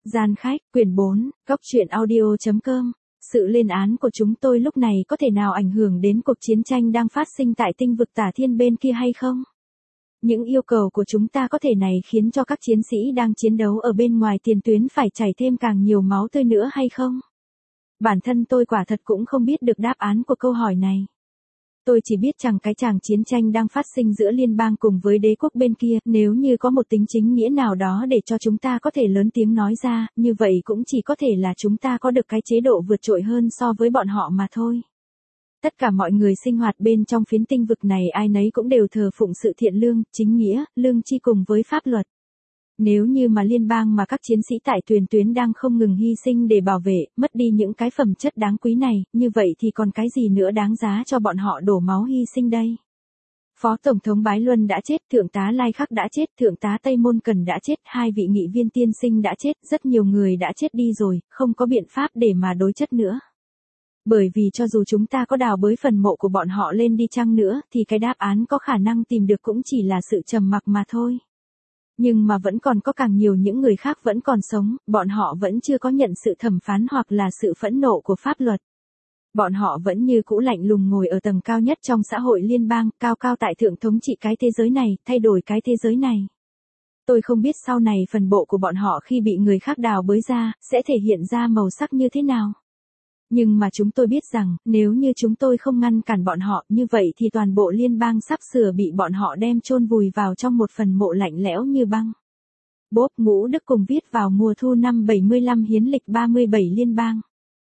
Gian khách, quyển 4, Cốc truyện audio.com. Sự lên án của chúng tôi lúc này có thể nào ảnh hưởng đến cuộc chiến tranh đang phát sinh tại tinh vực Tả Thiên bên kia hay không? Những yêu cầu của chúng ta có thể này khiến cho các chiến sĩ đang chiến đấu ở bên ngoài tiền tuyến phải chảy thêm càng nhiều máu tươi nữa hay không? Bản thân tôi quả thật cũng không biết được đáp án của câu hỏi này. Tôi chỉ biết rằng cái chàng chiến tranh đang phát sinh giữa liên bang cùng với đế quốc bên kia, nếu như có một tính chính nghĩa nào đó để cho chúng ta có thể lớn tiếng nói ra, như vậy cũng chỉ có thể là chúng ta có được cái chế độ vượt trội hơn so với bọn họ mà thôi. Tất cả mọi người sinh hoạt bên trong phiến tinh vực này ai nấy cũng đều thờ phụng sự thiện lương, chính nghĩa, lương tri cùng với pháp luật. Nếu như mà liên bang mà các chiến sĩ tại tiền tuyến đang không ngừng hy sinh để bảo vệ, mất đi những cái phẩm chất đáng quý này, như vậy thì còn cái gì nữa đáng giá cho bọn họ đổ máu hy sinh đây? Phó Tổng thống Bái Luân đã chết, Thượng tá Lai Khắc đã chết, Thượng tá Tây Môn Cần đã chết, 2 vị nghị viên tiên sinh đã chết, rất nhiều người đã chết đi rồi, không có biện pháp để mà đối chất nữa. Bởi vì cho dù chúng ta có đào bới phần mộ của bọn họ lên đi chăng nữa, thì cái đáp án có khả năng tìm được cũng chỉ là sự trầm mặc mà thôi. Nhưng mà vẫn còn có càng nhiều những người khác vẫn còn sống, bọn họ vẫn chưa có nhận sự thẩm phán hoặc là sự phẫn nộ của pháp luật. Bọn họ vẫn như cũ lạnh lùng ngồi ở tầng cao nhất trong xã hội liên bang, cao cao tại thượng thống trị cái thế giới này, thay đổi cái thế giới này. Tôi không biết sau này phần bộ của bọn họ khi bị người khác đào bới ra, sẽ thể hiện ra màu sắc như thế nào. Nhưng mà chúng tôi biết rằng, nếu như chúng tôi không ngăn cản bọn họ, như vậy thì toàn bộ liên bang sắp sửa bị bọn họ đem chôn vùi vào trong một phần mộ lạnh lẽo như băng. Bob Ngũ Đức cùng viết vào mùa thu năm 75 hiến lịch 37 liên bang.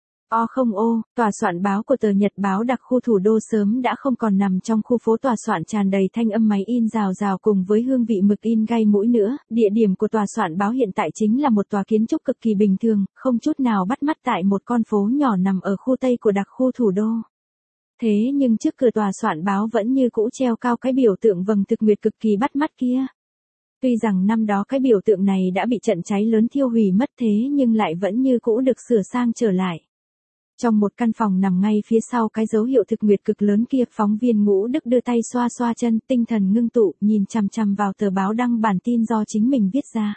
Tòa soạn báo của tờ Nhật báo đặc khu thủ đô sớm đã không còn nằm trong khu phố tòa soạn tràn đầy thanh âm máy in rào rào cùng với hương vị mực in gai mũi nữa, địa điểm của tòa soạn báo hiện tại chính là một tòa kiến trúc cực kỳ bình thường, không chút nào bắt mắt tại một con phố nhỏ nằm ở khu Tây của đặc khu thủ đô. Thế nhưng trước cửa tòa soạn báo vẫn như cũ treo cao cái biểu tượng vầng thực nguyệt cực kỳ bắt mắt kia. Tuy rằng năm đó cái biểu tượng này đã bị trận cháy lớn thiêu hủy mất thế nhưng lại vẫn như cũ được sửa sang trở lại. Trong một căn phòng nằm ngay phía sau cái dấu hiệu thực nguyệt cực lớn kia, phóng viên Ngũ Đức đưa tay xoa xoa chân, tinh thần ngưng tụ, nhìn chằm chằm vào tờ báo đăng bản tin do chính mình viết ra.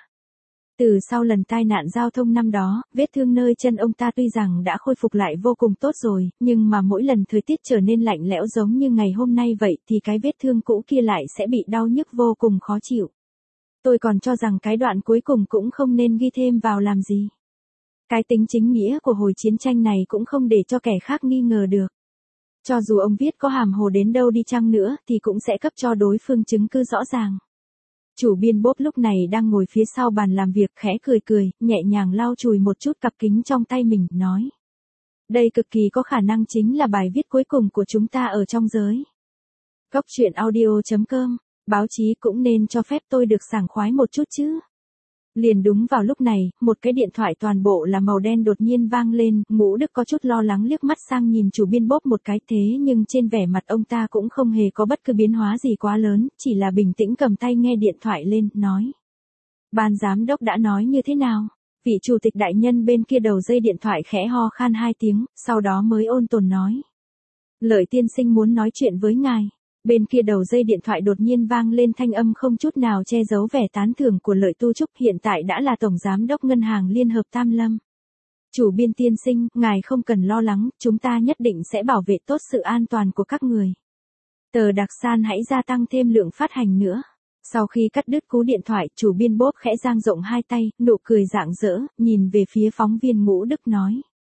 Từ sau lần tai nạn giao thông năm đó, vết thương nơi chân ông ta tuy rằng đã khôi phục lại vô cùng tốt rồi, nhưng mà mỗi lần thời tiết trở nên lạnh lẽo giống như ngày hôm nay vậy thì cái vết thương cũ kia lại sẽ bị đau nhức vô cùng khó chịu. Tôi còn cho rằng cái đoạn cuối cùng cũng không nên ghi thêm vào làm gì. Cái tính chính nghĩa của hồi chiến tranh này cũng không để cho kẻ khác nghi ngờ được. Cho dù ông viết có hàm hồ đến đâu đi chăng nữa thì cũng sẽ cấp cho đối phương chứng cứ rõ ràng. Chủ biên Bob lúc này đang ngồi phía sau bàn làm việc khẽ cười cười, nhẹ nhàng lau chùi một chút cặp kính trong tay mình, nói. Đây cực kỳ có khả năng chính là bài viết cuối cùng của chúng ta ở trong giới. Cốc truyện audio.com, báo chí cũng nên cho phép tôi được sảng khoái một chút chứ. Liền đúng vào lúc này, một cái điện thoại toàn bộ là màu đen đột nhiên vang lên, Ngũ Đức có chút lo lắng liếc mắt sang nhìn chủ biên Bob một cái, thế nhưng trên vẻ mặt ông ta cũng không hề có bất cứ biến hóa gì quá lớn, chỉ là bình tĩnh cầm tay nghe điện thoại lên, nói. Ban giám đốc đã nói như thế nào? Vị chủ tịch đại nhân bên kia đầu dây điện thoại khẽ ho khan 2 tiếng, sau đó mới ôn tồn nói. Lợi tiên sinh muốn nói chuyện với ngài. Bên kia đầu dây điện thoại đột nhiên vang lên thanh âm không chút nào che giấu vẻ tán thưởng của Lợi Tu Trúc, hiện tại đã là Tổng Giám đốc Ngân hàng Liên hợp Tam Lâm. Chủ biên tiên sinh, ngài không cần lo lắng, chúng ta nhất định sẽ bảo vệ tốt sự an toàn của các người. Tờ Đặc San hãy gia tăng thêm lượng phát hành nữa. Sau khi cắt đứt cú điện thoại, chủ biên Bob khẽ dang rộng 2 tay, nụ cười rạng rỡ, nhìn về phía phóng viên Ngũ Đức nói.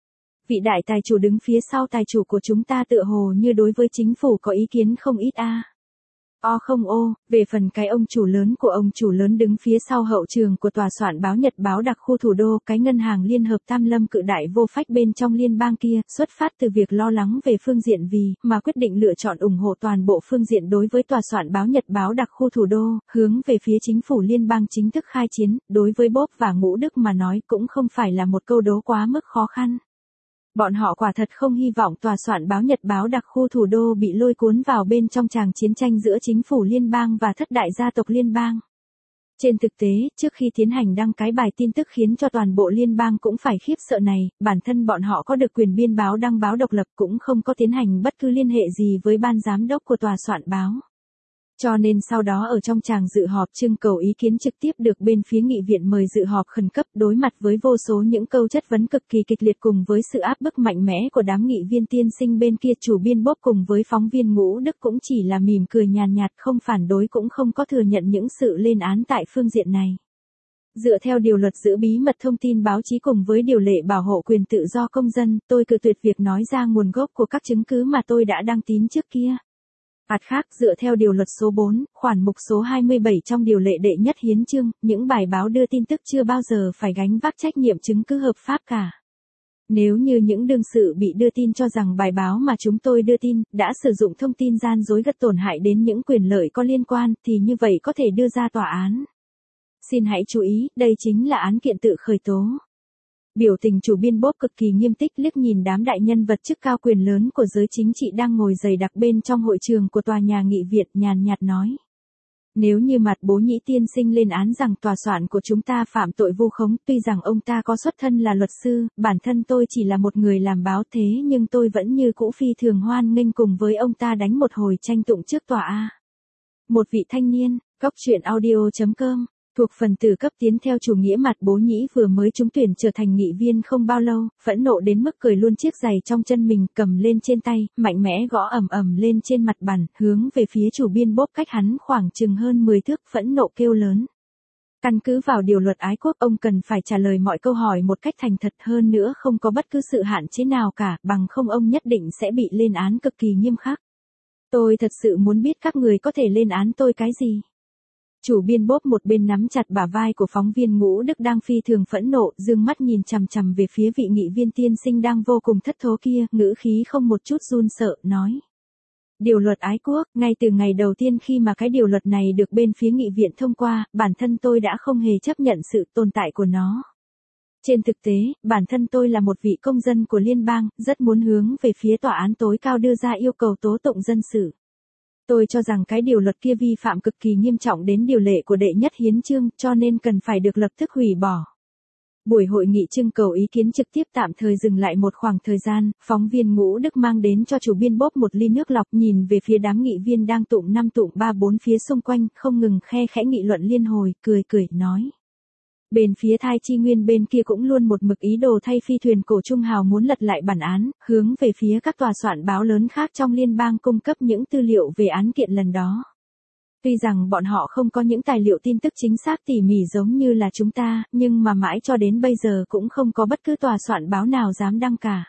Vị đại tài chủ đứng phía sau tài chủ của chúng ta tựa hồ như đối với chính phủ có ý kiến không ít a. Về phần cái ông chủ lớn của ông chủ lớn đứng phía sau hậu trường của tòa soạn báo Nhật báo đặc khu thủ đô, cái ngân hàng Liên hợp Tam Lâm cự đại vô phách bên trong liên bang kia, xuất phát từ việc lo lắng về phương diện vì, mà quyết định lựa chọn ủng hộ toàn bộ phương diện đối với tòa soạn báo Nhật báo đặc khu thủ đô, hướng về phía chính phủ liên bang chính thức khai chiến, đối với Bob và Ngũ Đức mà nói cũng không phải là một câu đố quá mức khó khăn. Bọn họ quả thật không hy vọng tòa soạn báo Nhật báo đặc khu thủ đô bị lôi cuốn vào bên trong tràng chiến tranh giữa chính phủ liên bang và thất đại gia tộc liên bang. Trên thực tế, trước khi tiến hành đăng cái bài tin tức khiến cho toàn bộ liên bang cũng phải khiếp sợ này, bản thân bọn họ có được quyền biên báo đăng báo độc lập cũng không có tiến hành bất cứ liên hệ gì với ban giám đốc của tòa soạn báo. Cho nên sau đó ở trong tràng dự họp trưng cầu ý kiến trực tiếp được bên phía nghị viện mời dự họp khẩn cấp, đối mặt với vô số những câu chất vấn cực kỳ kịch liệt cùng với sự áp bức mạnh mẽ của đám nghị viên tiên sinh bên kia, chủ biên Bob cùng với phóng viên Ngũ Đức cũng chỉ là mỉm cười nhàn nhạt, không phản đối cũng không có thừa nhận những sự lên án tại phương diện này. Dựa theo điều luật giữ bí mật thông tin báo chí cùng với điều lệ bảo hộ quyền tự do công dân, tôi cự tuyệt việc nói ra nguồn gốc của các chứng cứ mà tôi đã đăng tín trước kia. Mặt khác, dựa theo điều luật số 4, khoản mục số 27 trong điều lệ đệ nhất hiến chương, những bài báo đưa tin tức chưa bao giờ phải gánh vác trách nhiệm chứng cứ hợp pháp cả. Nếu như những đương sự bị đưa tin cho rằng bài báo mà chúng tôi đưa tin đã sử dụng thông tin gian dối gây tổn hại đến những quyền lợi có liên quan thì như vậy có thể đưa ra tòa án. Xin hãy chú ý, đây chính là án kiện tự khởi tố. Biểu tình chủ biên Bob cực kỳ nghiêm túc liếc nhìn đám đại nhân vật chức cao quyền lớn của giới chính trị đang ngồi dày đặc bên trong hội trường của tòa nhà nghị viện, nhàn nhạt nói. Nếu như mặt bố nhĩ tiên sinh lên án rằng tòa soạn của chúng ta phạm tội vu khống, tuy rằng ông ta có xuất thân là luật sư, bản thân tôi chỉ là một người làm báo thế nhưng tôi vẫn như cũ phi thường hoan nghênh cùng với ông ta đánh một hồi tranh tụng trước tòa A. Một vị thanh niên, góc truyện audio.com. Thuộc phần tử cấp tiến theo chủ nghĩa mặt bố nhĩ vừa mới trúng tuyển trở thành nghị viên không bao lâu, phẫn nộ đến mức cởi luôn chiếc giày trong chân mình cầm lên trên tay, mạnh mẽ gõ ầm ầm lên trên mặt bàn, hướng về phía chủ biên Bob cách hắn khoảng chừng hơn 10 thước, phẫn nộ kêu lớn. Căn cứ vào điều luật ái quốc, ông cần phải trả lời mọi câu hỏi một cách thành thật, hơn nữa không có bất cứ sự hạn chế nào cả, bằng không ông nhất định sẽ bị lên án cực kỳ nghiêm khắc. Tôi thật sự muốn biết các người có thể lên án tôi cái gì? Chủ biên Bob một bên nắm chặt bả vai của phóng viên Ngũ Đức đang phi thường phẫn nộ, dương mắt nhìn chằm chằm về phía vị nghị viên tiên sinh đang vô cùng thất thố kia, ngữ khí không một chút run sợ, nói. Điều luật ái quốc, ngay từ ngày đầu tiên khi mà cái điều luật này được bên phía nghị viện thông qua, bản thân tôi đã không hề chấp nhận sự tồn tại của nó. Trên thực tế, bản thân tôi là một vị công dân của liên bang, rất muốn hướng về phía tòa án tối cao đưa ra yêu cầu tố tụng dân sự. Tôi cho rằng cái điều luật kia vi phạm cực kỳ nghiêm trọng đến điều lệ của đệ nhất hiến chương, cho nên cần phải được lập tức hủy bỏ. Buổi hội nghị trưng cầu ý kiến trực tiếp tạm thời dừng lại một khoảng thời gian, phóng viên Ngũ Đức mang đến cho chủ biên Bob một ly nước lọc, nhìn về phía đám nghị viên đang tụng 5 tụng 3 4 phía xung quanh, không ngừng khe khẽ nghị luận liên hồi, cười, nói. Bên phía Thai Chi Nguyên bên kia cũng luôn một mực ý đồ thay phi thuyền cổ Trung Hào muốn lật lại bản án, hướng về phía các tòa soạn báo lớn khác trong liên bang cung cấp những tư liệu về án kiện lần đó. Tuy rằng bọn họ không có những tài liệu tin tức chính xác tỉ mỉ giống như là chúng ta, nhưng mà mãi cho đến bây giờ cũng không có bất cứ tòa soạn báo nào dám đăng cả.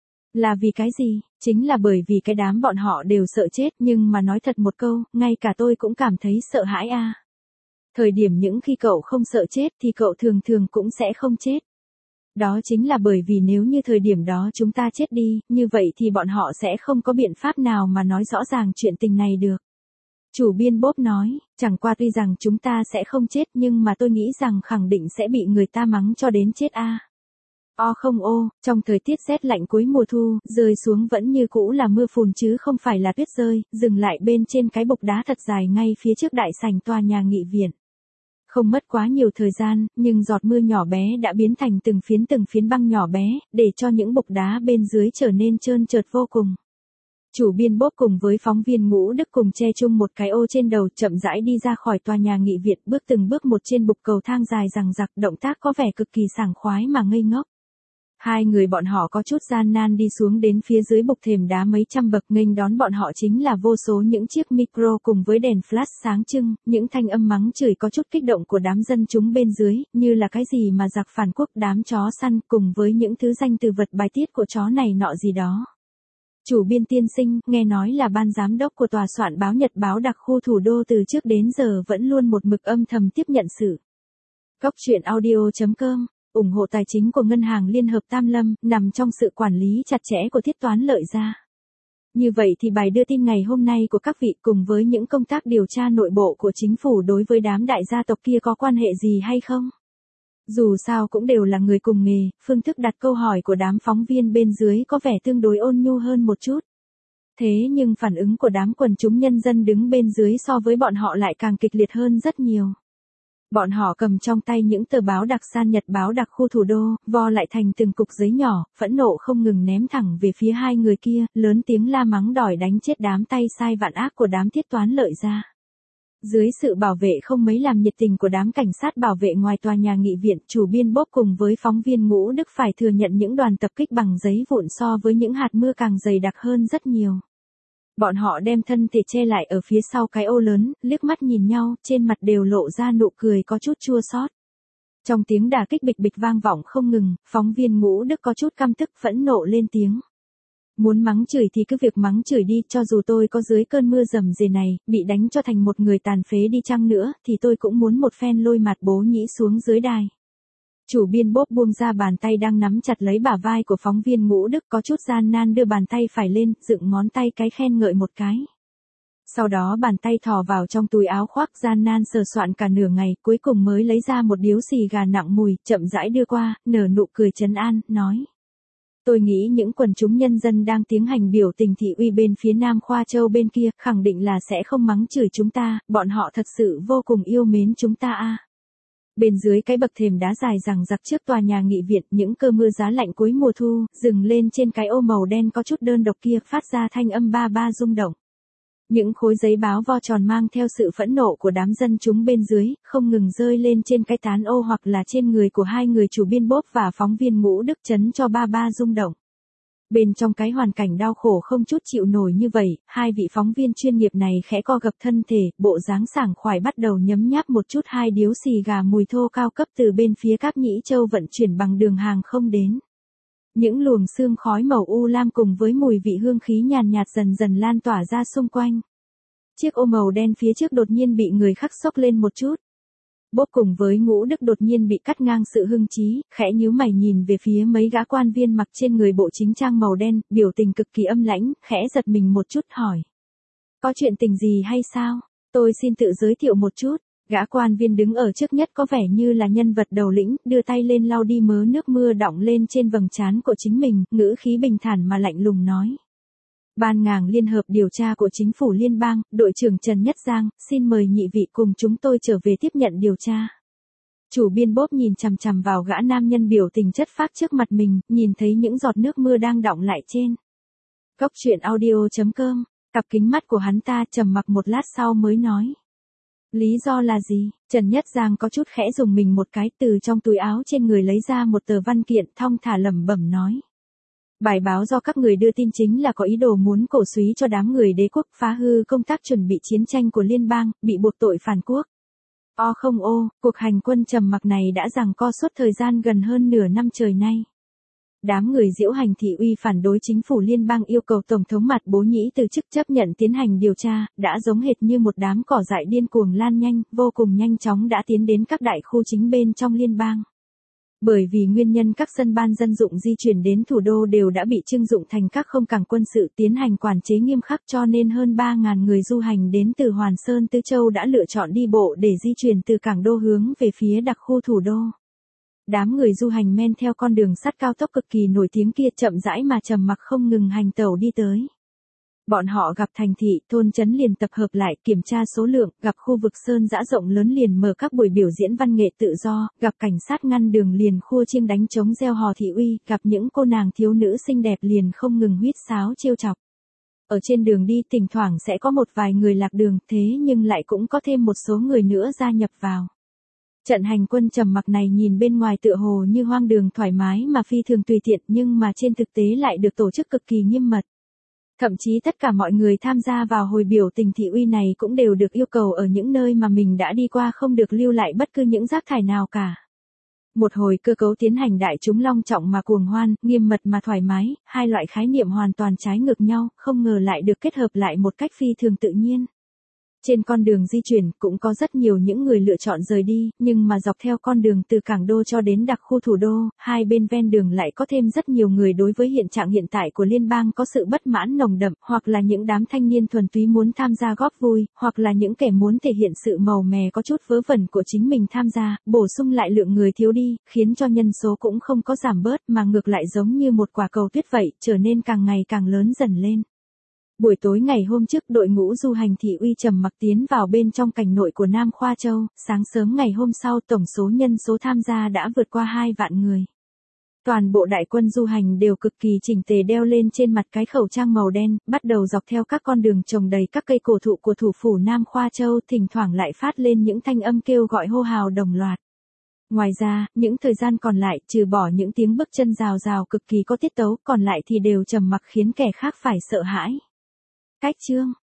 Là vì cái gì? Chính là bởi vì cái đám bọn họ đều sợ chết, nhưng mà nói thật một câu, ngay cả tôi cũng cảm thấy sợ hãi a. Thời điểm những khi cậu không sợ chết thì cậu thường thường cũng sẽ không chết. Đó chính là bởi vì nếu như thời điểm đó chúng ta chết đi, như vậy thì bọn họ sẽ không có biện pháp nào mà nói rõ ràng chuyện tình này được. Chủ biên Bob nói, chẳng qua tuy rằng chúng ta sẽ không chết nhưng mà tôi nghĩ rằng khẳng định sẽ bị người ta mắng cho đến chết a. Không ô, trong thời tiết rét lạnh cuối mùa thu, rơi xuống vẫn như cũ là mưa phùn chứ không phải là tuyết rơi, dừng lại bên trên cái bục đá thật dài ngay phía trước đại sảnh tòa nhà nghị viện. Không mất quá nhiều thời gian, nhưng giọt mưa nhỏ bé đã biến thành từng phiến băng nhỏ bé, để cho những bục đá bên dưới trở nên trơn trượt vô cùng. Chủ biên Bob cùng với phóng viên Ngũ Đức cùng che chung một cái ô trên đầu, chậm rãi đi ra khỏi tòa nhà nghị viện, bước từng bước một trên bục cầu thang dài dằng dặc, động tác có vẻ cực kỳ sảng khoái mà ngây ngốc. Hai người bọn họ có chút gian nan đi xuống đến phía dưới bục thềm đá mấy trăm bậc, nghênh đón bọn họ chính là vô số những chiếc micro cùng với đèn flash sáng trưng, những thanh âm mắng chửi có chút kích động của đám dân chúng bên dưới, như là cái gì mà giặc phản quốc, đám chó săn, cùng với những thứ danh từ vật bài tiết của chó này nọ gì đó. Chủ biên tiên sinh, nghe nói là ban giám đốc của tòa soạn báo Nhật báo đặc khu thủ đô từ trước đến giờ vẫn luôn một mực âm thầm tiếp nhận sự. Góc truyện audio.com, ủng hộ tài chính của Ngân hàng Liên hợp Tam Lâm, nằm trong sự quản lý chặt chẽ của Thiết toán Lợi Gia. Như vậy thì bài đưa tin ngày hôm nay của các vị cùng với những công tác điều tra nội bộ của chính phủ đối với đám đại gia tộc kia có quan hệ gì hay không? Dù sao cũng đều là người cùng nghề, phương thức đặt câu hỏi của đám phóng viên bên dưới có vẻ tương đối ôn nhu hơn một chút. Thế nhưng phản ứng của đám quần chúng nhân dân đứng bên dưới so với bọn họ lại càng kịch liệt hơn rất nhiều. Bọn họ cầm trong tay những tờ báo đặc san Nhật báo đặc khu thủ đô, vo lại thành từng cục giấy nhỏ, phẫn nộ không ngừng ném thẳng về phía hai người kia, lớn tiếng la mắng đòi đánh chết đám tay sai vạn ác của đám Thiết toán Lợi Gia. Dưới sự bảo vệ không mấy làm nhiệt tình của đám cảnh sát bảo vệ ngoài tòa nhà nghị viện, chủ biên Bob cùng với phóng viên Ngũ Đức phải thừa nhận những đoàn tập kích bằng giấy vụn so với những hạt mưa càng dày đặc hơn rất nhiều. Bọn họ đem thân thể che lại ở phía sau cái ô lớn, liếc mắt nhìn nhau, trên mặt đều lộ ra nụ cười có chút chua xót. Trong tiếng đả kích bịch bịch vang vọng không ngừng, phóng viên Ngũ Đức có chút căm tức phẫn nộ lên tiếng. Muốn mắng chửi thì cứ việc mắng chửi đi, cho dù tôi có dưới cơn mưa rầm rề này, bị đánh cho thành một người tàn phế đi chăng nữa, thì tôi cũng muốn một phen lôi mặt bố nhĩ xuống dưới đài. Chủ biên Bob buông ra bàn tay đang nắm chặt lấy bả vai của phóng viên Ngũ Đức, có chút gian nan đưa bàn tay phải lên, dựng ngón tay cái khen ngợi một cái. Sau đó bàn tay thò vào trong túi áo khoác, gian nan sờ soạn cả nửa ngày, cuối cùng mới lấy ra một điếu xì gà nặng mùi, chậm rãi đưa qua, nở nụ cười trấn an, nói. Tôi nghĩ những quần chúng nhân dân đang tiến hành biểu tình thị uy bên phía Nam Khoa Châu bên kia, khẳng định là sẽ không mắng chửi chúng ta, bọn họ thật sự vô cùng yêu mến chúng ta a. Bên dưới cái bậc thềm đá dài rằng rặc trước tòa nhà nghị viện, những cơn mưa giá lạnh cuối mùa thu, dừng lên trên cái ô màu đen có chút đơn độc kia, phát ra thanh âm ba ba rung động. Những khối giấy báo vo tròn mang theo sự phẫn nộ của đám dân chúng bên dưới, không ngừng rơi lên trên cái tán ô hoặc là trên người của hai người chủ biên Bob và phóng viên Ngũ Đức, chấn cho ba ba rung động. Bên trong cái hoàn cảnh đau khổ không chút chịu nổi như vậy, hai vị phóng viên chuyên nghiệp này khẽ co gập thân thể, bộ dáng sảng khoái bắt đầu nhấm nháp một chút hai điếu xì gà mùi thô cao cấp từ bên phía các Nhĩ Châu vận chuyển bằng đường hàng không đến. Những luồng sương khói màu u lam cùng với mùi vị hương khí nhàn nhạt dần dần lan tỏa ra xung quanh. Chiếc ô màu đen phía trước đột nhiên bị người khác xốc lên một chút. Bob cùng với Ngũ Đức đột nhiên bị cắt ngang sự hưng trí, khẽ nhíu mày nhìn về phía mấy gã quan viên mặc trên người bộ chính trang màu đen, biểu tình cực kỳ âm lãnh, khẽ giật mình một chút hỏi. Có chuyện tình gì hay sao? Tôi xin tự giới thiệu một chút. Gã quan viên đứng ở trước nhất có vẻ như là nhân vật đầu lĩnh, đưa tay lên lau đi mớ nước mưa đọng lên trên vầng trán của chính mình, ngữ khí bình thản mà lạnh lùng nói. Ban ngành liên hợp điều tra của chính phủ liên bang, đội trưởng Trần Nhất Giang, xin mời nhị vị cùng chúng tôi trở về tiếp nhận điều tra. Chủ biên Bob nhìn chằm chằm vào gã nam nhân biểu tình chất phác trước mặt mình, nhìn thấy những giọt nước mưa đang đọng lại trên. Cốc truyện audio.com, cặp kính mắt của hắn ta trầm mặc một lát sau mới nói. Lý do là gì? Trần Nhất Giang có chút khẽ dùng mình một cái, từ trong túi áo trên người lấy ra một tờ văn kiện, thong thả lẩm bẩm nói. Bài báo do các người đưa tin chính là có ý đồ muốn cổ súy cho đám người đế quốc, phá hư công tác chuẩn bị chiến tranh của liên bang, bị buộc tội phản quốc. Cuộc hành quân trầm mặc này đã giằng co suốt thời gian gần hơn nửa năm trời nay. Đám người diễu hành thị uy phản đối chính phủ liên bang yêu cầu Tổng thống Mạt Bố Nhĩ từ chức chấp nhận tiến hành điều tra, đã giống hệt như một đám cỏ dại điên cuồng lan nhanh, vô cùng nhanh chóng đã tiến đến các đại khu chính bên trong liên bang. Bởi vì nguyên nhân các sân ban dân dụng di chuyển đến thủ đô đều đã bị trưng dụng thành các không cảng quân sự tiến hành quản chế nghiêm khắc, cho nên hơn 3.000 người du hành đến từ Hoàn Sơn Tứ Châu đã lựa chọn đi bộ để di chuyển từ cảng đô hướng về phía đặc khu thủ đô. Đám người du hành men theo con đường sắt cao tốc cực kỳ nổi tiếng kia chậm rãi mà trầm mặc không ngừng hành tẩu đi tới. Bọn họ gặp thành thị, thôn trấn liền tập hợp lại kiểm tra số lượng, gặp khu vực sơn dã rộng lớn liền mở các buổi biểu diễn văn nghệ tự do, gặp cảnh sát ngăn đường liền khua chiêng đánh trống reo hò thị uy, gặp những cô nàng thiếu nữ xinh đẹp liền không ngừng huýt sáo trêu chọc. Ở trên đường đi thỉnh thoảng sẽ có một vài người lạc đường, thế nhưng lại cũng có thêm một số người nữa gia nhập vào. Trận hành quân trầm mặc này nhìn bên ngoài tựa hồ như hoang đường thoải mái mà phi thường tùy tiện, nhưng mà trên thực tế lại được tổ chức cực kỳ nghiêm mật. Thậm chí tất cả mọi người tham gia vào hồi biểu tình thị uy này cũng đều được yêu cầu ở những nơi mà mình đã đi qua không được lưu lại bất cứ những rác thải nào cả. Một hồi cơ cấu tiến hành đại chúng long trọng mà cuồng hoan, nghiêm mật mà thoải mái, hai loại khái niệm hoàn toàn trái ngược nhau, không ngờ lại được kết hợp lại một cách phi thường tự nhiên. Trên con đường di chuyển cũng có rất nhiều những người lựa chọn rời đi, nhưng mà dọc theo con đường từ cảng đô cho đến đặc khu thủ đô, hai bên ven đường lại có thêm rất nhiều người đối với hiện trạng hiện tại của liên bang có sự bất mãn nồng đậm, hoặc là những đám thanh niên thuần túy muốn tham gia góp vui, hoặc là những kẻ muốn thể hiện sự màu mè có chút vớ vẩn của chính mình tham gia, bổ sung lại lượng người thiếu đi, khiến cho nhân số cũng không có giảm bớt mà ngược lại giống như một quả cầu tuyết vậy, trở nên càng ngày càng lớn dần lên. Buổi tối ngày hôm trước, đội ngũ du hành thị uy trầm mặc tiến vào bên trong cảnh nội của Nam Khoa Châu, sáng sớm ngày hôm sau tổng số nhân số tham gia đã vượt qua 2 vạn người. Toàn bộ đại quân du hành đều cực kỳ chỉnh tề đeo lên trên mặt cái khẩu trang màu đen, bắt đầu dọc theo các con đường trồng đầy các cây cổ thụ của thủ phủ Nam Khoa Châu, thỉnh thoảng lại phát lên những thanh âm kêu gọi hô hào đồng loạt. Ngoài ra, những thời gian còn lại, trừ bỏ những tiếng bước chân rào rào cực kỳ có tiết tấu, còn lại thì đều trầm mặc khiến kẻ khác phải sợ hãi. Cách chương